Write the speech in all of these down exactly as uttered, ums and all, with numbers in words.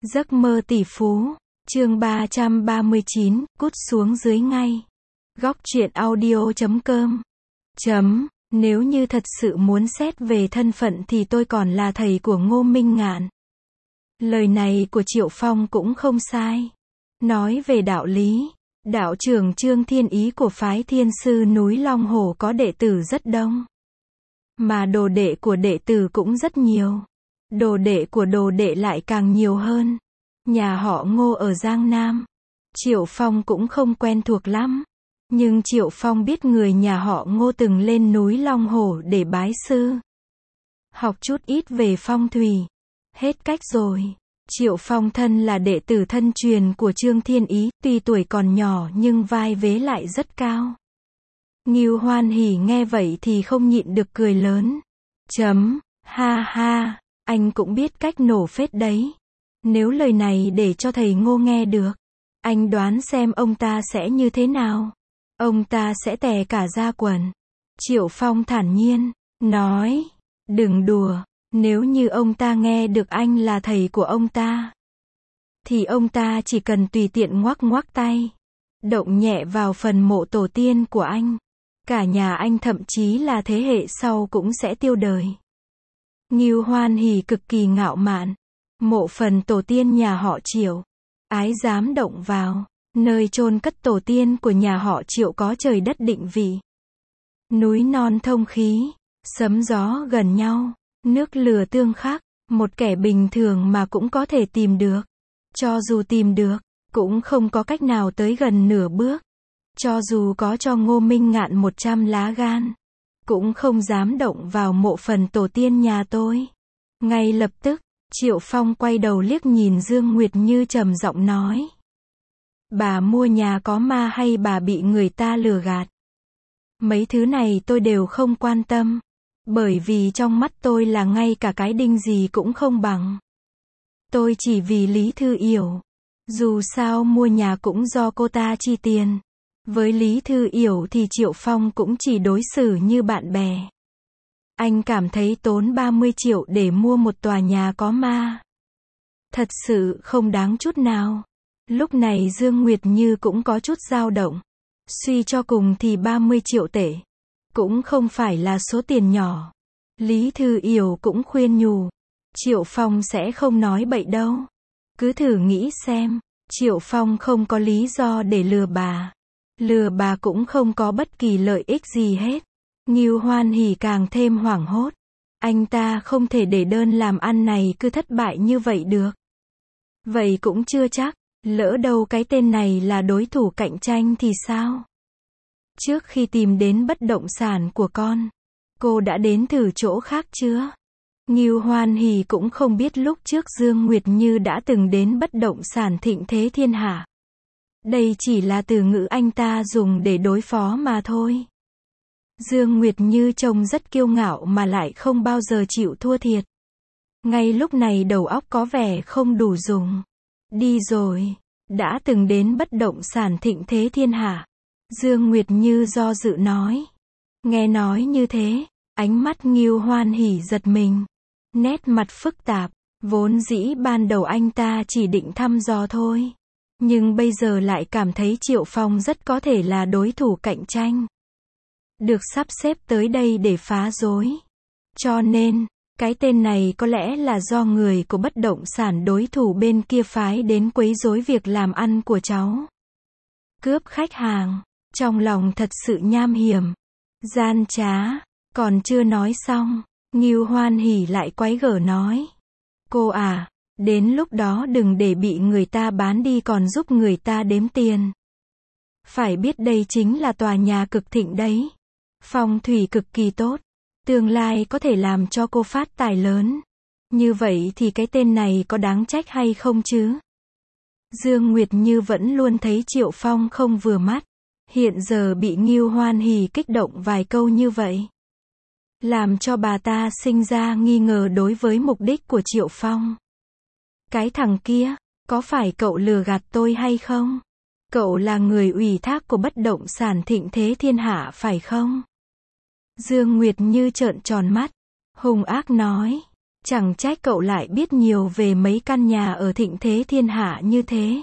Giấc mơ tỷ phú, chương ba trăm ba mươi chín, cút xuống dưới ngay. Góc truyện audio chấm com. Chấm, nếu như thật sự muốn xét về thân phận thì tôi còn là thầy của Ngô Minh Ngạn. Lời này của Triệu Phong cũng không sai. Nói về đạo lý, đạo trưởng Trương Thiên Ý của phái Thiên Sư núi Long Hồ có đệ tử rất đông. Mà đồ đệ của đệ tử cũng rất nhiều. Đồ đệ của đồ đệ lại càng nhiều hơn. Nhà họ Ngô ở Giang Nam. Triệu Phong cũng không quen thuộc lắm. Nhưng Triệu Phong biết người nhà họ Ngô từng lên núi Long Hồ để bái sư. Học chút ít về phong thủy. Hết cách rồi. Triệu Phong thân là đệ tử thân truyền của Trương Thiên Ý, tuy tuổi còn nhỏ nhưng vai vế lại rất cao. Ngưu Hoan Hỉ nghe vậy thì không nhịn được cười lớn. Chấm, ha ha, anh cũng biết cách nổ phết đấy. Nếu lời này để cho thầy Ngô nghe được, anh đoán xem ông ta sẽ như thế nào. Ông ta sẽ tè cả da quần. Triệu Phong thản nhiên, nói, đừng đùa, nếu như ông ta nghe được anh là thầy của ông ta, thì ông ta chỉ cần tùy tiện ngoắc ngoắc tay, động nhẹ vào phần mộ tổ tiên của anh. Cả nhà anh thậm chí là thế hệ sau cũng sẽ tiêu đời. Ngưu Hoan Hỉ cực kỳ ngạo mạn. Mộ phần tổ tiên nhà họ Triệu. Ái dám động vào. Nơi chôn cất tổ tiên của nhà họ Triệu có trời đất định vị. Núi non thông khí. Sấm gió gần nhau. Nước lửa tương khắc. Một kẻ bình thường mà cũng có thể tìm được. Cho dù tìm được, cũng không có cách nào tới gần nửa bước. Cho dù có cho Ngô Minh Ngạn một trăm lá gan, cũng không dám động vào mộ phần tổ tiên nhà tôi. Ngay lập tức, Triệu Phong quay đầu liếc nhìn Dương Nguyệt Như trầm giọng nói. Bà mua nhà có ma hay bà bị người ta lừa gạt? Mấy thứ này tôi đều không quan tâm. Bởi vì trong mắt tôi là ngay cả cái đinh gì cũng không bằng. Tôi chỉ vì Lý Thư Yểu. Dù sao mua nhà cũng do cô ta chi tiền. Với Lý Thư Yểu thì Triệu Phong cũng chỉ đối xử như bạn bè. Anh cảm thấy tốn ba mươi triệu để mua một tòa nhà có ma. Thật sự không đáng chút nào. Lúc này Dương Nguyệt Như cũng có chút dao động. Suy cho cùng thì ba mươi triệu tệ cũng không phải là số tiền nhỏ. Lý Thư Yểu cũng khuyên nhủ. Triệu Phong sẽ không nói bậy đâu. Cứ thử nghĩ xem. Triệu Phong không có lý do để lừa bà. Lừa bà cũng không có bất kỳ lợi ích gì hết. Ngưu Hoan Hỉ càng thêm hoảng hốt. Anh ta không thể để đơn làm ăn này cứ thất bại như vậy được. Vậy cũng chưa chắc, lỡ đâu cái tên này là đối thủ cạnh tranh thì sao? Trước khi tìm đến bất động sản của con, cô đã đến thử chỗ khác chưa? Ngưu Hoan Hỉ cũng không biết lúc trước Dương Nguyệt Như đã từng đến bất động sản thịnh thế thiên hạ. Đây chỉ là từ ngữ anh ta dùng để đối phó mà thôi. Dương Nguyệt Như trông rất kiêu ngạo mà lại không bao giờ chịu thua thiệt. Ngay lúc này đầu óc có vẻ không đủ dùng. Đi rồi, đã từng đến bất động sản thịnh thế thiên hạ. Dương Nguyệt Như do dự nói. Nghe nói như thế, ánh mắt Ngưu Hoan Hỉ giật mình. Nét mặt phức tạp, vốn dĩ ban đầu anh ta chỉ định thăm dò thôi. Nhưng bây giờ lại cảm thấy Triệu Phong rất có thể là đối thủ cạnh tranh. Được sắp xếp tới đây để phá rối. Cho nên, cái tên này có lẽ là do người của bất động sản đối thủ bên kia phái đến quấy rối việc làm ăn của cháu. Cướp khách hàng, trong lòng thật sự nham hiểm, gian trá. Còn chưa nói xong, Ngưu Hoan Hỉ lại quái gở nói. Cô à, đến lúc đó đừng để bị người ta bán đi còn giúp người ta đếm tiền. Phải biết đây chính là tòa nhà cực thịnh đấy. Phong thủy cực kỳ tốt. Tương lai có thể làm cho cô phát tài lớn. Như vậy thì cái tên này có đáng trách hay không chứ? Dương Nguyệt Như vẫn luôn thấy Triệu Phong không vừa mắt. Hiện giờ bị Ngưu Hoan Hỉ kích động vài câu như vậy, làm cho bà ta sinh ra nghi ngờ đối với mục đích của Triệu Phong. Cái thằng kia, có phải cậu lừa gạt tôi hay không? Cậu là người ủy thác của bất động sản thịnh thế thiên hạ phải không? Dương Nguyệt Như trợn tròn mắt, hung ác nói. Chẳng trách cậu lại biết nhiều về mấy căn nhà ở thịnh thế thiên hạ như thế.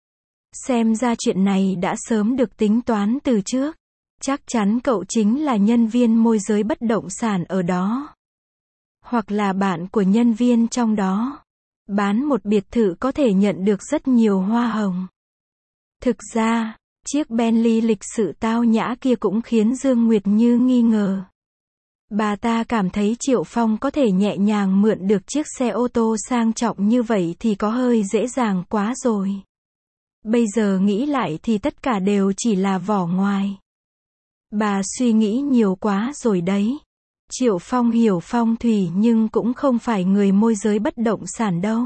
Xem ra chuyện này đã sớm được tính toán từ trước. Chắc chắn cậu chính là nhân viên môi giới bất động sản ở đó. Hoặc là bạn của nhân viên trong đó. Bán một biệt thự có thể nhận được rất nhiều hoa hồng. Thực ra, chiếc Bentley lịch sự tao nhã kia cũng khiến Dương Nguyệt Như nghi ngờ. Bà ta cảm thấy Triệu Phong có thể nhẹ nhàng mượn được chiếc xe ô tô sang trọng như vậy thì có hơi dễ dàng quá rồi. Bây giờ nghĩ lại thì tất cả đều chỉ là vỏ ngoài. Bà suy nghĩ nhiều quá rồi đấy. Triệu Phong hiểu phong thủy nhưng cũng không phải người môi giới bất động sản đâu.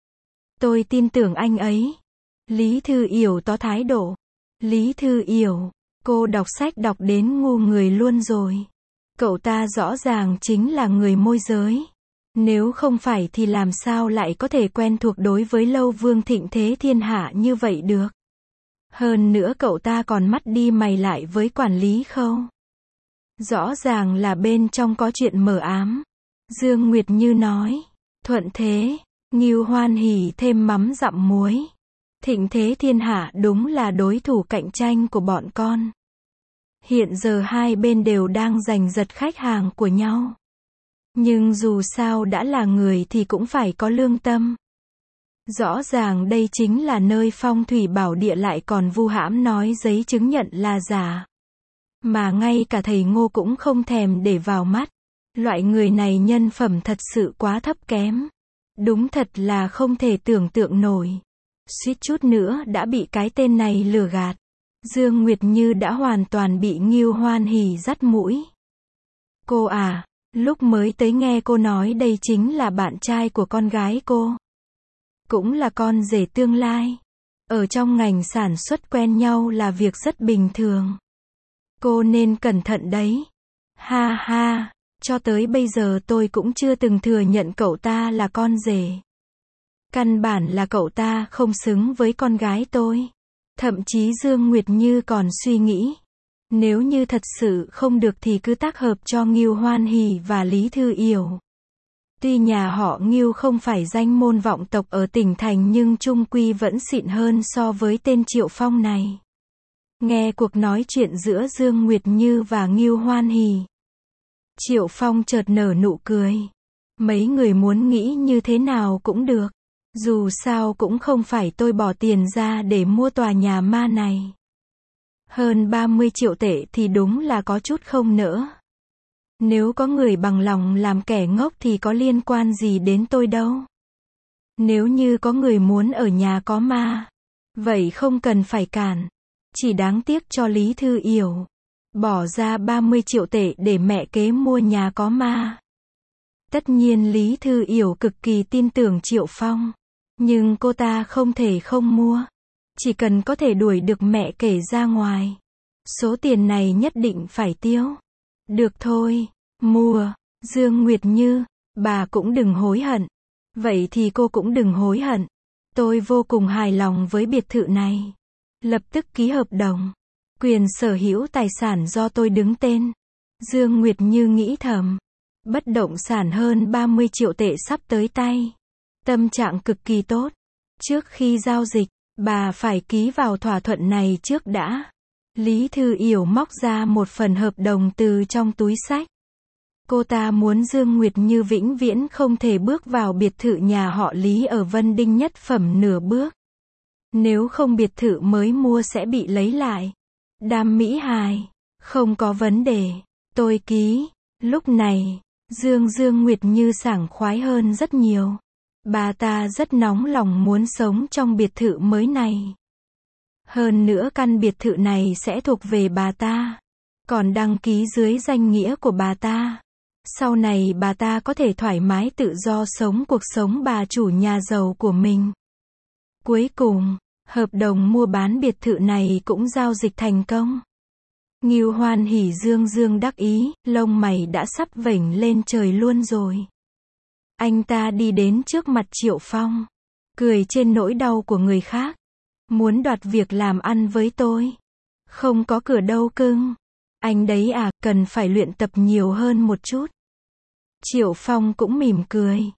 Tôi tin tưởng anh ấy. Lý Thư Yểu tỏ thái độ. Lý Thư Yểu, cô đọc sách đọc đến ngu người luôn rồi. Cậu ta rõ ràng chính là người môi giới. Nếu không phải thì làm sao lại có thể quen thuộc đối với Lâu Vương thịnh thế thiên hạ như vậy được. Hơn nữa cậu ta còn mắt đi mày lại với quản lý Khâu. Rõ ràng là bên trong có chuyện mờ ám. Dương Nguyệt Như nói. Thuận thế, Ngưu hoan hỉ thêm mắm dặm muối. Thịnh thế thiên hạ đúng là đối thủ cạnh tranh của bọn con. Hiện giờ hai bên đều đang giành giật khách hàng của nhau. Nhưng dù sao đã là người thì cũng phải có lương tâm. Rõ ràng đây chính là nơi phong thủy bảo địa lại còn vu hãm nói giấy chứng nhận là giả. Mà ngay cả thầy Ngô cũng không thèm để vào mắt. Loại người này nhân phẩm thật sự quá thấp kém. Đúng thật là không thể tưởng tượng nổi. Suýt chút nữa đã bị cái tên này lừa gạt. Dương Nguyệt Như đã hoàn toàn bị Ngưu Hoan Hỉ dắt mũi. Cô à, lúc mới tới nghe cô nói đây chính là bạn trai của con gái cô. Cũng là con rể tương lai. Ở trong ngành sản xuất quen nhau là việc rất bình thường. Cô nên cẩn thận đấy. Ha ha, cho tới bây giờ tôi cũng chưa từng thừa nhận cậu ta là con rể. Căn bản là cậu ta không xứng với con gái tôi. Thậm chí Dương Nguyệt Như còn suy nghĩ. Nếu như thật sự không được thì cứ tác hợp cho Ngưu Hoan Hỉ và Lý Thư Yểu. Tuy nhà họ Ngưu không phải danh môn vọng tộc ở tỉnh thành nhưng chung quy vẫn xịn hơn so với tên Triệu Phong này. Nghe cuộc nói chuyện giữa Dương Nguyệt Như và Ngưu Hoan Hỉ. Triệu Phong chợt nở nụ cười. Mấy người muốn nghĩ như thế nào cũng được. Dù sao cũng không phải tôi bỏ tiền ra để mua tòa nhà ma này. Hơn ba mươi triệu tệ thì đúng là có chút không nỡ. Nếu có người bằng lòng làm kẻ ngốc thì có liên quan gì đến tôi đâu. Nếu như có người muốn ở nhà có ma, vậy không cần phải cản. Chỉ đáng tiếc cho Lý Thư Yểu. Bỏ ra ba mươi triệu tệ để mẹ kế mua nhà có ma. Tất nhiên Lý Thư Yểu cực kỳ tin tưởng Triệu Phong. Nhưng cô ta không thể không mua. Chỉ cần có thể đuổi được mẹ kể ra ngoài. Số tiền này nhất định phải tiêu. Được thôi, mua. Dương Nguyệt Như, bà cũng đừng hối hận. Vậy thì cô cũng đừng hối hận. Tôi vô cùng hài lòng với biệt thự này. Lập tức ký hợp đồng. Quyền sở hữu tài sản do tôi đứng tên. Dương Nguyệt Như nghĩ thầm. Bất động sản hơn ba mươi triệu tệ sắp tới tay. Tâm trạng cực kỳ tốt. Trước khi giao dịch, bà phải ký vào thỏa thuận này trước đã. Lý Thư Yểu móc ra một phần hợp đồng từ trong túi xách. Cô ta muốn Dương Nguyệt Như vĩnh viễn không thể bước vào biệt thự nhà họ Lý ở Vân Đinh nhất phẩm nửa bước. Nếu không biệt thự mới mua sẽ bị lấy lại. Đam mỹ hài. Không có vấn đề. Tôi ký. Lúc này, Dương Dương Nguyệt Như sảng khoái hơn rất nhiều. Bà ta rất nóng lòng muốn sống trong biệt thự mới này. Hơn nữa căn biệt thự này sẽ thuộc về bà ta. Còn đăng ký dưới danh nghĩa của bà ta. Sau này bà ta có thể thoải mái tự do sống cuộc sống bà chủ nhà giàu của mình. Cuối cùng, hợp đồng mua bán biệt thự này cũng giao dịch thành công. Ngưu Hoan Hỉ dương dương đắc ý, lông mày đã sắp vểnh lên trời luôn rồi. Anh ta đi đến trước mặt Triệu Phong, cười trên nỗi đau của người khác. Muốn đoạt việc làm ăn với tôi. Không có cửa đâu cưng. Anh đấy à, cần phải luyện tập nhiều hơn một chút. Triệu Phong cũng mỉm cười.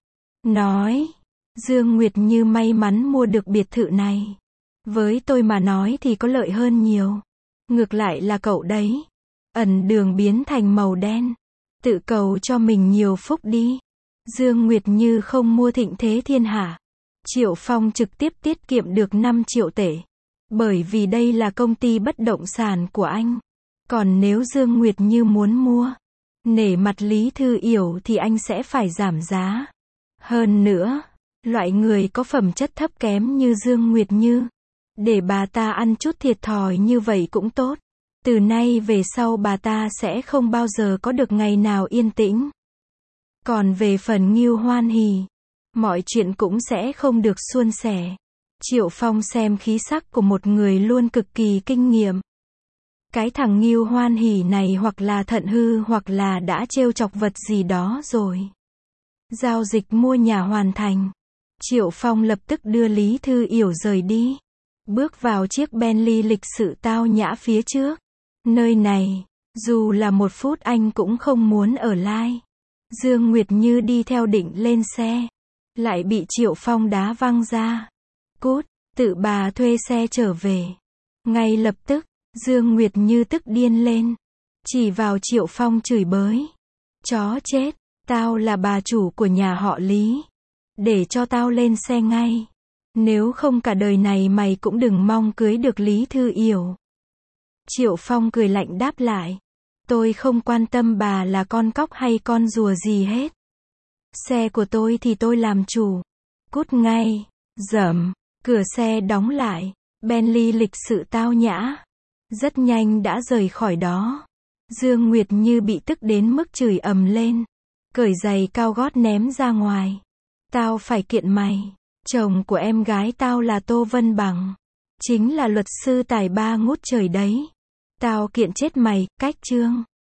nói. Dương Nguyệt Như may mắn mua được biệt thự này. Với tôi mà nói thì có lợi hơn nhiều. Ngược lại là cậu đấy. Ẩn đường biến thành màu đen. Tự cầu cho mình nhiều phúc đi. Dương Nguyệt Như không mua Thịnh Thế Thiên Hạ. Triệu Phong trực tiếp tiết kiệm được năm triệu tệ. Bởi vì đây là công ty bất động sản của anh. Còn nếu Dương Nguyệt Như muốn mua, nể mặt Lý Thư Yểu thì anh sẽ phải giảm giá. Hơn nữa, loại người có phẩm chất thấp kém như Dương Nguyệt Như, để bà ta ăn chút thiệt thòi như vậy cũng tốt. Từ nay về sau bà ta sẽ không bao giờ có được ngày nào yên tĩnh. Còn về phần Ngưu Hoan Hỷ, mọi chuyện cũng sẽ không được suôn sẻ. Triệu Phong xem khí sắc của một người luôn cực kỳ kinh nghiệm. Cái thằng Ngưu Hoan Hỷ này hoặc là thận hư hoặc là đã trêu chọc vật gì đó rồi. Giao dịch mua nhà hoàn thành. Triệu Phong lập tức đưa Lý Thư Yểu rời đi. Bước vào chiếc Bentley lịch sự tao nhã phía trước. Nơi này, dù là một phút anh cũng không muốn ở lại. Dương Nguyệt Như đi theo định lên xe. Lại bị Triệu Phong đá văng ra. Cút, tự bà thuê xe trở về. Ngay lập tức, Dương Nguyệt Như tức điên lên. Chỉ vào Triệu Phong chửi bới. Chó chết, tao là bà chủ của nhà họ Lý. Để cho tao lên xe ngay. Nếu không cả đời này mày cũng đừng mong cưới được Lý Thư Yểu. Triệu Phong cười lạnh đáp lại. Tôi không quan tâm bà là con cóc hay con rùa gì hết. Xe của tôi thì tôi làm chủ. Cút ngay. Dầm. Cửa xe đóng lại. Bentley lịch sự tao nhã. Rất nhanh đã rời khỏi đó. Dương Nguyệt Như bị tức đến mức chửi ầm lên. Cởi giày cao gót ném ra ngoài. Tao phải kiện mày. Chồng của em gái tao là Tô Vân Bằng. Chính là luật sư tài ba ngút trời đấy. Tao kiện chết mày, cách chương.